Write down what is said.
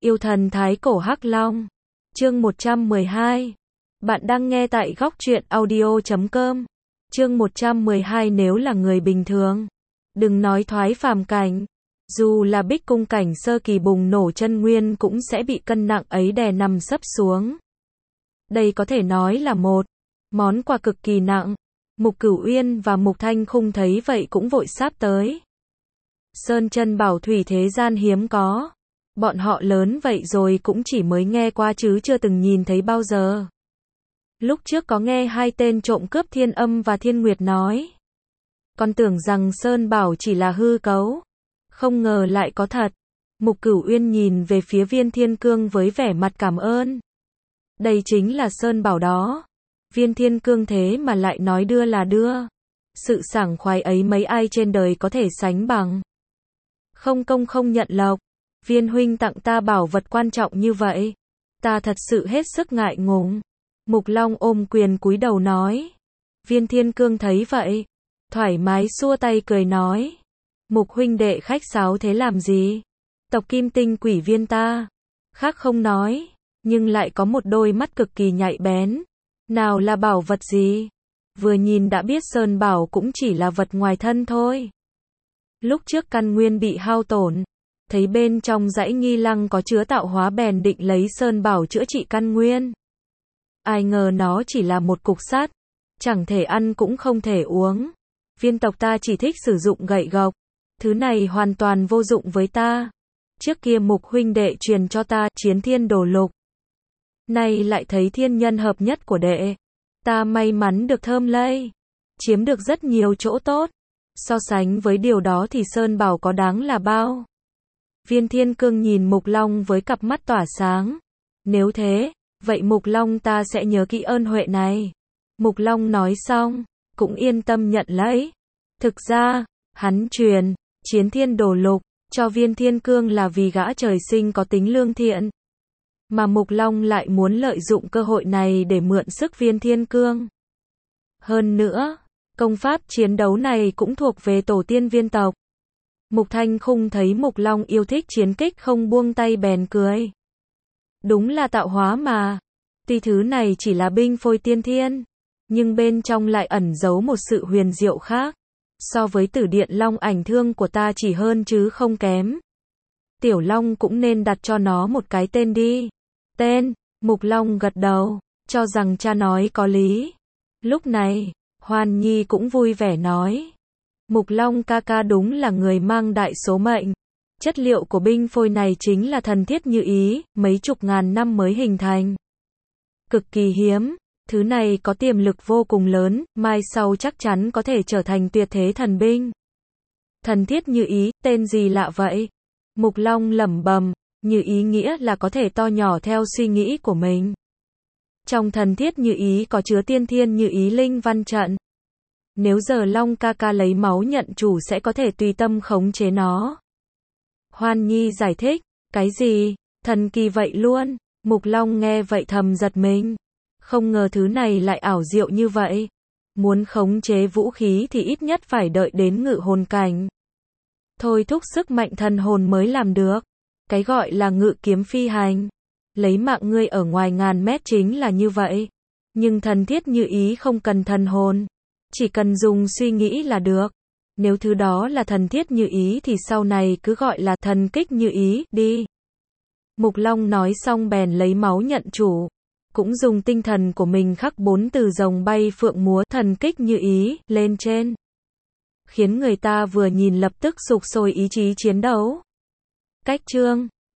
Yêu thần thái cổ Hắc Long. Chương 112. Bạn đang nghe tại góc truyện audio.com. Chương 112. Nếu là người bình thường, đừng nói thoái phàm cảnh, dù là bích cung cảnh sơ kỳ bùng nổ chân nguyên cũng sẽ bị cân nặng ấy đè nằm sấp xuống. Đây có thể nói là một món quà cực kỳ nặng. Mục Cửu Uyên và Mục Thanh Khung thấy vậy cũng vội sáp tới. Sơn chân bảo thủy thế gian hiếm có. Bọn họ lớn vậy rồi cũng chỉ mới nghe qua chứ chưa từng nhìn thấy bao giờ. Lúc trước có nghe hai tên trộm cướp Thiên Âm và Thiên Nguyệt nói, còn tưởng rằng Sơn Bảo chỉ là hư cấu, không ngờ lại có thật. Mục Cửu Uyên nhìn về phía Viên Thiên Cương với vẻ mặt cảm ơn. Đây chính là Sơn Bảo đó. Viên Thiên Cương thế mà lại nói đưa là đưa. Sự sảng khoái ấy mấy ai trên đời có thể sánh bằng. Không công không nhận lộc. Viên huynh tặng ta bảo vật quan trọng như vậy, ta thật sự hết sức ngại ngùng. Mục Long ôm quyền cúi đầu nói. Viên Thiên Cương thấy vậy, thoải mái xua tay cười nói. Mục huynh đệ khách sáo thế làm gì? Tộc Kim Tinh Quỷ Viên ta, khác không nói, nhưng lại có một đôi mắt cực kỳ nhạy bén. Nào là bảo vật gì? Vừa nhìn đã biết Sơn Bảo cũng chỉ là vật ngoài thân thôi. Lúc trước căn nguyên bị hao tổn, thấy bên trong dãy nghi lăng có chứa tạo hóa bèn định lấy Sơn Bảo chữa trị căn nguyên. Ai ngờ nó chỉ là một cục sắt, chẳng thể ăn cũng không thể uống. Viên tộc ta chỉ thích sử dụng gậy gộc, thứ này hoàn toàn vô dụng với ta. Trước kia Mục huynh đệ truyền cho ta Chiến Thiên Đồ Lục, nay lại thấy thiên nhân hợp nhất của đệ, ta may mắn được thơm lây, chiếm được rất nhiều chỗ tốt. So sánh với điều đó thì Sơn Bảo có đáng là bao? Viên Thiên Cương nhìn Mục Long với cặp mắt tỏa sáng. Nếu thế, vậy Mục Long ta sẽ nhớ kỹ ơn huệ này. Mục Long nói xong, cũng yên tâm nhận lấy. Thực ra, hắn truyền Chiến Thiên Đồ Lục cho Viên Thiên Cương là vì gã trời sinh có tính lương thiện. Mà Mục Long lại muốn lợi dụng cơ hội này để mượn sức Viên Thiên Cương. Hơn nữa, công pháp chiến đấu này cũng thuộc về tổ tiên Viên tộc. Mục Thanh Khung thấy Mục Long yêu thích chiến kích không buông tay bèn cười. Đúng là tạo hóa mà. Tuy thứ này chỉ là binh phôi tiên thiên, nhưng bên trong lại ẩn giấu một sự huyền diệu khác. So với Tử Điện Long Ảnh Thương của ta chỉ hơn chứ không kém. Tiểu Long cũng nên đặt cho nó một cái tên đi. Tên? Mục Long gật đầu, cho rằng cha nói có lý. Lúc này, Hoan Nhi cũng vui vẻ nói. Mục Long ca ca đúng là người mang đại số mệnh. Chất liệu của binh phôi này chính là thần thiết như ý, mấy chục ngàn năm mới hình thành. Cực kỳ hiếm, thứ này có tiềm lực vô cùng lớn, mai sau chắc chắn có thể trở thành tuyệt thế thần binh. Thần thiết như ý, tên gì lạ vậy? Mục Long lẩm bẩm, như ý nghĩa là có thể to nhỏ theo suy nghĩ của mình. Trong thần thiết như ý có chứa tiên thiên như ý linh văn trận. Nếu giờ Long ca ca lấy máu nhận chủ sẽ có thể tùy tâm khống chế nó. Hoan Nhi giải thích, cái gì? Thần kỳ vậy luôn? Mục Long nghe vậy thầm giật mình. Không ngờ thứ này lại ảo diệu như vậy. Muốn khống chế vũ khí thì ít nhất phải đợi đến ngự hồn cảnh. Thôi thúc sức mạnh thần hồn mới làm được. Cái gọi là ngự kiếm phi hành. Lấy mạng ngươi ở ngoài ngàn mét chính là như vậy. Nhưng thần thiết như ý không cần thần hồn. Chỉ cần dùng suy nghĩ là được. Nếu thứ đó là thần thiết như ý thì sau này cứ gọi là thần kích như ý đi. Mục Long nói xong bèn lấy máu nhận chủ. Cũng dùng tinh thần của mình khắc 4 từ rồng bay phượng múa thần kích như ý lên trên. Khiến người ta vừa nhìn lập tức sục sôi ý chí chiến đấu. Cách chương